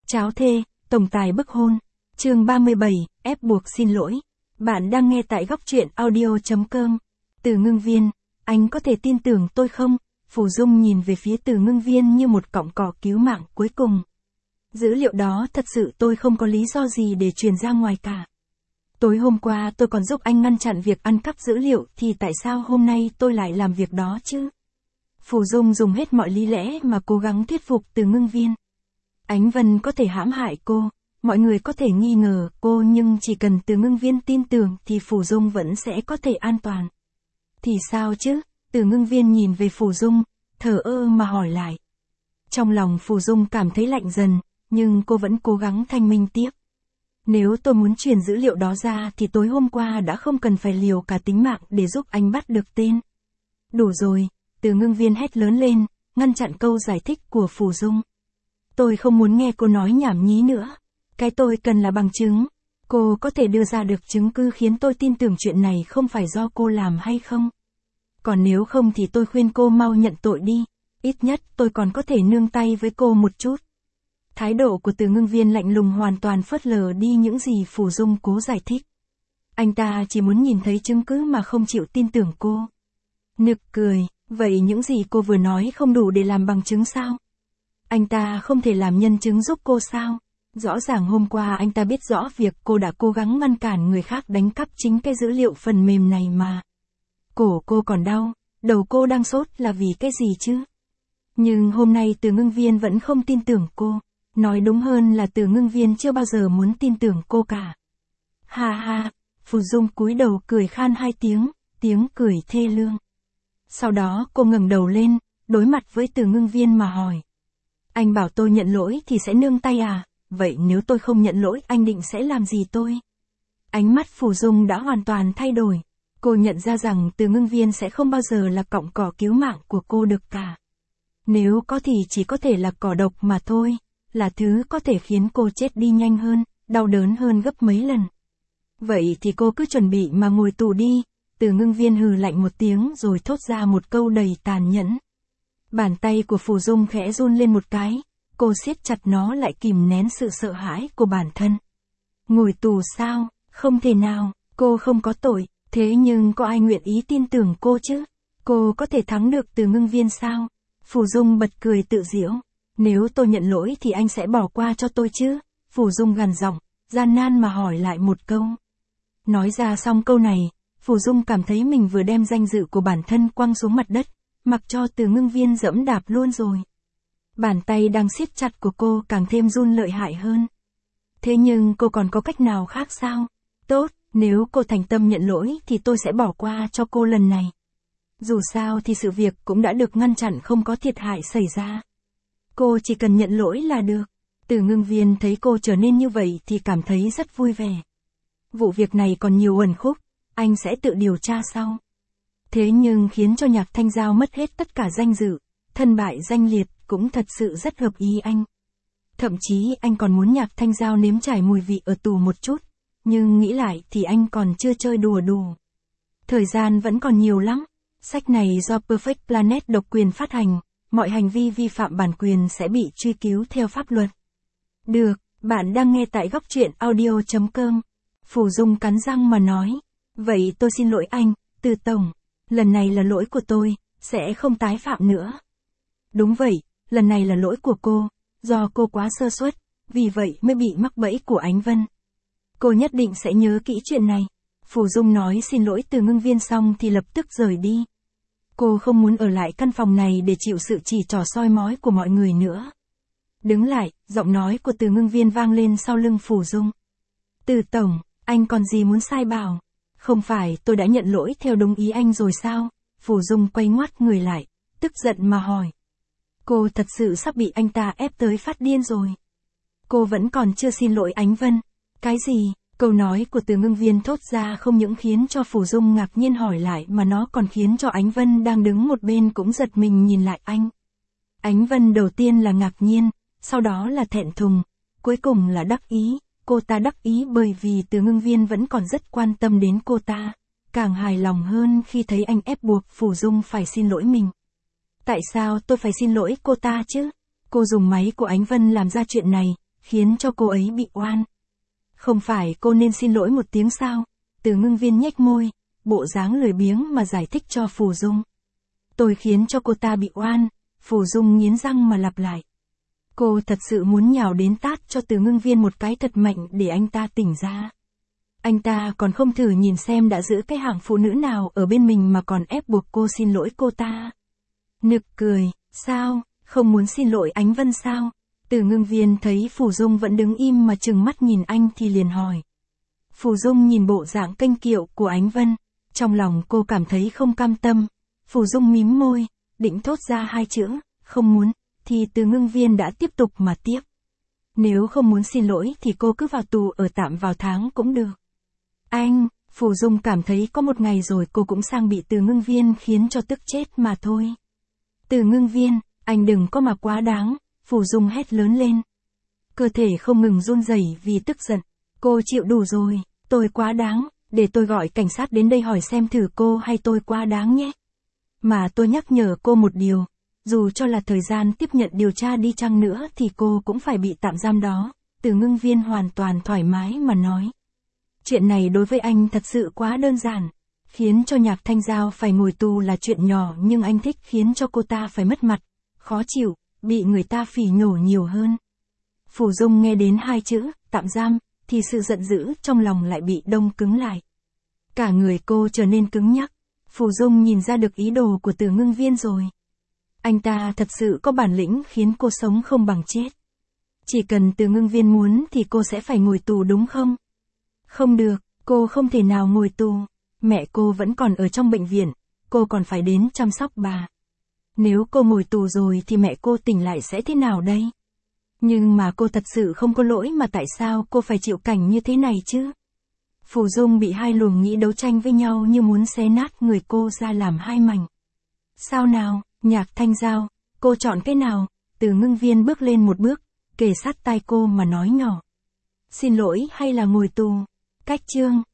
Cháo thê, tổng tài bức hôn. Chương 37, ép buộc xin lỗi. Bạn đang nghe tại góc truyện audio.com. Từ Ngưng Viên, anh có thể tin tưởng tôi không? Phù Dung nhìn về phía Từ Ngưng Viên như một cọng cỏ cứu mạng cuối cùng. Dữ liệu đó thật sự tôi không có lý do gì để truyền ra ngoài cả. Tối hôm qua tôi còn giúp anh ngăn chặn việc ăn cắp dữ liệu thì tại sao hôm nay tôi lại làm việc đó chứ? Phù Dung dùng hết mọi lý lẽ mà cố gắng thuyết phục Từ Ngưng Viên. Ánh Vân có thể hãm hại cô, mọi người có thể nghi ngờ cô nhưng chỉ cần Từ Ngưng Viên tin tưởng thì Phù Dung vẫn sẽ có thể an toàn. Thì sao chứ? Từ Ngưng Viên nhìn về Phù Dung, thờ ơ mà hỏi lại. Trong lòng Phù Dung cảm thấy lạnh dần, nhưng cô vẫn cố gắng thanh minh tiếp. Nếu tôi muốn truyền dữ liệu đó ra thì tối hôm qua đã không cần phải liều cả tính mạng để giúp anh bắt được tên. Đủ rồi, Từ Ngưng Viên hét lớn lên, ngăn chặn câu giải thích của Phù Dung. Tôi không muốn nghe cô nói nhảm nhí nữa. Cái tôi cần là bằng chứng. Cô có thể đưa ra được chứng cứ khiến tôi tin tưởng chuyện này không phải do cô làm hay không? Còn nếu không thì tôi khuyên cô mau nhận tội đi. Ít nhất tôi còn có thể nương tay với cô một chút. Thái độ của Từ Ngưng Viên lạnh lùng hoàn toàn phớt lờ đi những gì Phù Dung cố giải thích. Anh ta chỉ muốn nhìn thấy chứng cứ mà không chịu tin tưởng cô. Nực cười, vậy những gì cô vừa nói không đủ để làm bằng chứng sao? Anh ta không thể làm nhân chứng giúp cô sao? Rõ ràng hôm qua anh ta biết rõ việc cô đã cố gắng ngăn cản người khác đánh cắp chính cái dữ liệu phần mềm này mà. Cổ cô còn đau, đầu cô đang sốt là vì cái gì chứ? Nhưng hôm nay Từ Ngưng Viên vẫn không tin tưởng cô. Nói đúng hơn là Từ Ngưng Viên chưa bao giờ muốn tin tưởng cô cả. Ha ha, Phù Dung cúi đầu cười khan hai tiếng cười thê lương. Sau đó cô ngẩng đầu lên, đối mặt với Từ Ngưng Viên mà hỏi. Anh bảo tôi nhận lỗi thì sẽ nương tay à? Vậy nếu tôi không nhận lỗi anh định sẽ làm gì tôi? Ánh mắt Phù Dung đã hoàn toàn thay đổi. Cô nhận ra rằng Từ Ngưng Viên sẽ không bao giờ là cọng cỏ cứu mạng của cô được cả. Nếu có thì chỉ có thể là cỏ độc mà thôi. Là thứ có thể khiến cô chết đi nhanh hơn, đau đớn hơn gấp mấy lần. Vậy thì cô cứ chuẩn bị mà ngồi tù đi. Từ Ngưng Viên hừ lạnh một tiếng rồi thốt ra một câu đầy tàn nhẫn. Bàn tay của Phù Dung khẽ run lên một cái, cô siết chặt nó lại kìm nén sự sợ hãi của bản thân. Ngồi tù sao? Không thể nào, cô không có tội, thế nhưng có ai nguyện ý tin tưởng cô chứ? Cô có thể thắng được Từ Ngưng Viên sao? Phù Dung bật cười tự giễu. Nếu tôi nhận lỗi thì anh sẽ bỏ qua cho tôi chứ? Phù Dung gằn giọng, gian nan mà hỏi lại một câu. Nói ra xong câu này, Phù Dung cảm thấy mình vừa đem danh dự của bản thân quăng xuống mặt đất, mặc cho Từ Ngưng Viên dẫm đạp luôn rồi. Bàn tay đang siết chặt của cô càng thêm run lợi hại hơn. Thế nhưng cô còn có cách nào khác sao? Tốt, nếu cô thành tâm nhận lỗi thì tôi sẽ bỏ qua cho cô lần này. Dù sao thì sự việc cũng đã được ngăn chặn không có thiệt hại xảy ra. Cô chỉ cần nhận lỗi là được. Từ Ngưng Viên thấy cô trở nên như vậy thì cảm thấy rất vui vẻ. Vụ việc này còn nhiều uẩn khúc, anh sẽ tự điều tra sau. Thế nhưng khiến cho Nhạc Thanh Giao mất hết tất cả danh dự, thân bại danh liệt cũng thật sự rất hợp ý anh. Thậm chí anh còn muốn Nhạc Thanh Giao nếm trải mùi vị ở tù một chút, nhưng nghĩ lại thì anh còn chưa chơi đùa đủ. Thời gian vẫn còn nhiều lắm, sách này do Perfect Planet độc quyền phát hành, mọi hành vi vi phạm bản quyền sẽ bị truy cứu theo pháp luật. Được, bạn đang nghe tại góc truyện audio.com. Phù Dung cắn răng mà nói, vậy tôi xin lỗi anh, Từ Tổng. Lần này là lỗi của tôi, sẽ không tái phạm nữa. Đúng vậy, lần này là lỗi của cô, do cô quá sơ suất, vì vậy mới bị mắc bẫy của Ánh Vân. Cô nhất định sẽ nhớ kỹ chuyện này. Phù Dung nói xin lỗi Từ Ngưng Viên xong thì lập tức rời đi. Cô không muốn ở lại căn phòng này để chịu sự chỉ trỏ soi mói của mọi người nữa. Đứng lại, giọng nói của Từ Ngưng Viên vang lên sau lưng Phù Dung. Từ Tổng, anh còn gì muốn sai bảo? Không phải tôi đã nhận lỗi theo đúng ý anh rồi sao? Phù Dung quay ngoắt người lại, tức giận mà hỏi. Cô thật sự sắp bị anh ta ép tới phát điên rồi. Cô vẫn còn chưa xin lỗi Ánh Vân. Cái gì? Câu nói của Từ Ngưng Viên thốt ra không những khiến cho Phù Dung ngạc nhiên hỏi lại mà nó còn khiến cho Ánh Vân đang đứng một bên cũng giật mình nhìn lại anh. Ánh Vân đầu tiên là ngạc nhiên, sau đó là thẹn thùng, cuối cùng là đắc ý. Cô ta đắc ý bởi vì Từ Ngưng Viên vẫn còn rất quan tâm đến cô ta, càng hài lòng hơn khi thấy anh ép buộc Phù Dung phải xin lỗi mình. Tại sao tôi phải xin lỗi cô ta chứ? Cô dùng máy của Ánh Vân làm ra chuyện này, khiến cho cô ấy bị oan. Không phải cô nên xin lỗi một tiếng sao? Từ Ngưng Viên nhếch môi, bộ dáng lười biếng mà giải thích cho Phù Dung. Tôi khiến cho cô ta bị oan, Phù Dung nghiến răng mà lặp lại. Cô thật sự muốn nhào đến tát cho Từ Ngưng Viên một cái thật mạnh để anh ta tỉnh ra. Anh ta còn không thử nhìn xem đã giữ cái hạng phụ nữ nào ở bên mình mà còn ép buộc cô xin lỗi cô ta. Nực cười, sao, không muốn xin lỗi Ánh Vân sao? Từ Ngưng Viên thấy Phù Dung vẫn đứng im mà trừng mắt nhìn anh thì liền hỏi. Phù Dung nhìn bộ dạng kênh kiệu của Ánh Vân, trong lòng cô cảm thấy không cam tâm. Phù Dung mím môi, định thốt ra hai chữ, không muốn, thì Từ Ngưng Viên đã tiếp tục mà tiếp. Nếu không muốn xin lỗi thì cô cứ vào tù ở tạm vào tháng cũng được. Anh, Phù Dung cảm thấy có một ngày rồi cô cũng sang bị Từ Ngưng Viên khiến cho tức chết mà thôi. Từ Ngưng Viên, anh đừng có mà quá đáng, Phù Dung hét lớn lên. Cơ thể không ngừng run rẩy vì tức giận. Cô chịu đủ rồi, tôi quá đáng, để tôi gọi cảnh sát đến đây hỏi xem thử cô hay tôi quá đáng nhé. Mà tôi nhắc nhở cô một điều, dù cho là thời gian tiếp nhận điều tra đi chăng nữa thì cô cũng phải bị tạm giam đó. Từ Ngưng Viên hoàn toàn thoải mái mà nói. Chuyện này đối với anh thật sự quá đơn giản. Khiến cho Nhạc Thanh Giao phải ngồi tù là chuyện nhỏ nhưng anh thích khiến cho cô ta phải mất mặt, khó chịu, bị người ta phỉ nhổ nhiều hơn. Phù Dung nghe đến hai chữ, tạm giam, thì sự giận dữ trong lòng lại bị đông cứng lại. Cả người cô trở nên cứng nhắc. Phù Dung nhìn ra được ý đồ của Từ Ngưng Viên rồi. Anh ta thật sự có bản lĩnh khiến cô sống không bằng chết. Chỉ cần Từ Ngưng Viên muốn thì cô sẽ phải ngồi tù đúng không? Không được, cô không thể nào ngồi tù. Mẹ cô vẫn còn ở trong bệnh viện, cô còn phải đến chăm sóc bà. Nếu cô ngồi tù rồi thì mẹ cô tỉnh lại sẽ thế nào đây? Nhưng mà cô thật sự không có lỗi mà tại sao cô phải chịu cảnh như thế này chứ? Phù Dung bị hai luồng nghĩ đấu tranh với nhau như muốn xé nát người cô ra làm hai mảnh. Sao nào, Nhạc Thanh Giao, cô chọn cái nào? Từ Ngưng Viên bước lên một bước, kề sát tai cô mà nói nhỏ. Xin lỗi hay là ngồi tù? Cách chương